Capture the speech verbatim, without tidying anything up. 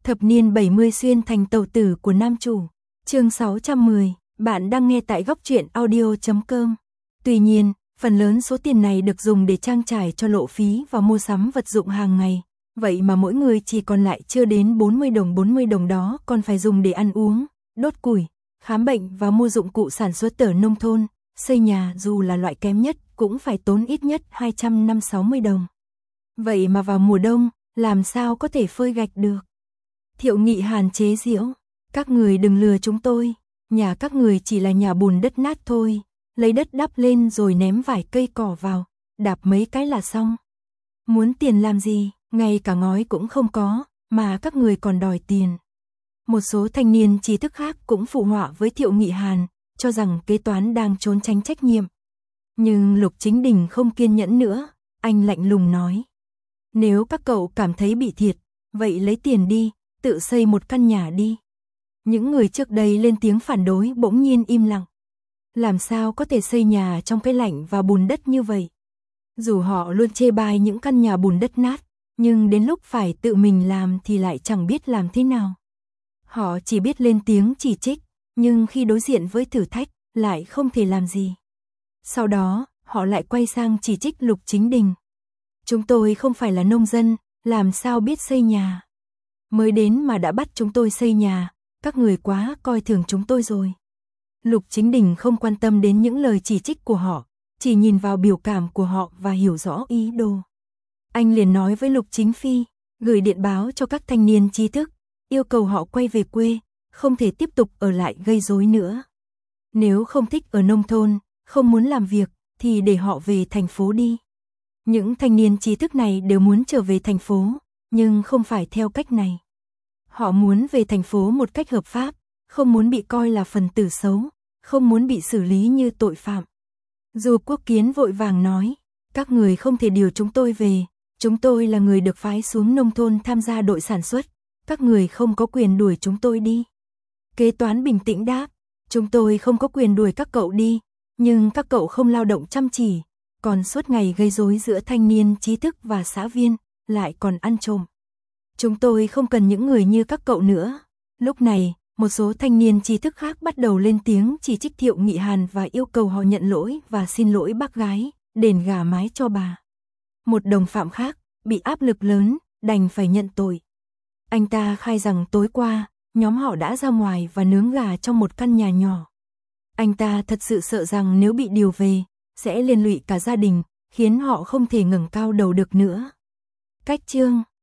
Thập niên bảy mươi xuyên thành tàu tử của nam chủ. Chương sáu trăm mười, bạn đang nghe tại góc truyện audio chấm com. Tuy nhiên, phần lớn số tiền này được dùng để trang trải cho lộ phí và mua sắm vật dụng hàng ngày. Vậy mà mỗi người chỉ còn lại chưa đến bốn mươi đồng, bốn mươi đồng đó còn phải dùng để ăn uống, đốt củi, khám bệnh và mua dụng cụ sản xuất ở nông thôn. Xây nhà dù là loại kém nhất cũng phải tốn ít nhất hai trăm năm mươi sáu mươi đồng. Vậy mà vào mùa đông, làm sao có thể phơi gạch được? Thiệu Nghị Hàn chế giễu, các người đừng lừa chúng tôi, nhà các người chỉ là nhà bùn đất nát thôi, lấy đất đắp lên rồi ném vài cây cỏ vào, đạp mấy cái là xong. Muốn tiền làm gì, ngay cả ngói cũng không có, mà các người còn đòi tiền. Một số thanh niên trí thức khác cũng phụ họa với Thiệu Nghị Hàn, cho rằng kế toán đang trốn tránh trách nhiệm. Nhưng Lục Chính Đình không kiên nhẫn nữa, anh lạnh lùng nói. Nếu các cậu cảm thấy bị thiệt, vậy lấy tiền đi, tự xây một căn nhà đi. Những người trước đây lên tiếng phản đối bỗng nhiên im lặng. Làm sao có thể xây nhà trong cái lạnh và bùn đất như vậy? Dù họ luôn chê bai những căn nhà bùn đất nát, nhưng đến lúc phải tự mình làm thì lại chẳng biết làm thế nào. Họ chỉ biết lên tiếng chỉ trích, nhưng khi đối diện với thử thách, lại không thể làm gì. Sau đó, họ lại quay sang chỉ trích Lục Chính Đình. Chúng tôi không phải là nông dân, làm sao biết xây nhà? Mới đến mà đã bắt chúng tôi xây nhà, các người quá coi thường chúng tôi rồi. Lục Chính Đình không quan tâm đến những lời chỉ trích của họ, chỉ nhìn vào biểu cảm của họ và hiểu rõ ý đồ. Anh liền nói với Lục Chính Phi, gửi điện báo cho các thanh niên trí thức, yêu cầu họ quay về quê, không thể tiếp tục ở lại gây rối nữa. Nếu không thích ở nông thôn, không muốn làm việc, thì để họ về thành phố đi. Những thanh niên trí thức này đều muốn trở về thành phố, nhưng không phải theo cách này. Họ muốn về thành phố một cách hợp pháp, không muốn bị coi là phần tử xấu, không muốn bị xử lý như tội phạm. Dù Quốc Kiến vội vàng nói, các người không thể điều chúng tôi về, chúng tôi là người được phái xuống nông thôn tham gia đội sản xuất, các người không có quyền đuổi chúng tôi đi. Kế toán bình tĩnh đáp, chúng tôi không có quyền đuổi các cậu đi, nhưng các cậu không lao động chăm chỉ, còn suốt ngày gây rối giữa thanh niên trí thức và xã viên, lại còn ăn trộm. Chúng tôi không cần những người như các cậu nữa. Lúc này, một số thanh niên trí thức khác bắt đầu lên tiếng chỉ trích Thiệu Nghị Hàn và yêu cầu họ nhận lỗi và xin lỗi bác gái, đền gà mái cho bà. Một đồng phạm khác, bị áp lực lớn, đành phải nhận tội. Anh ta khai rằng tối qua, nhóm họ đã ra ngoài và nướng gà trong một căn nhà nhỏ. Anh ta thật sự sợ rằng nếu bị điều về, sẽ liên lụy cả gia đình, khiến họ không thể ngẩng cao đầu được nữa. Cách chương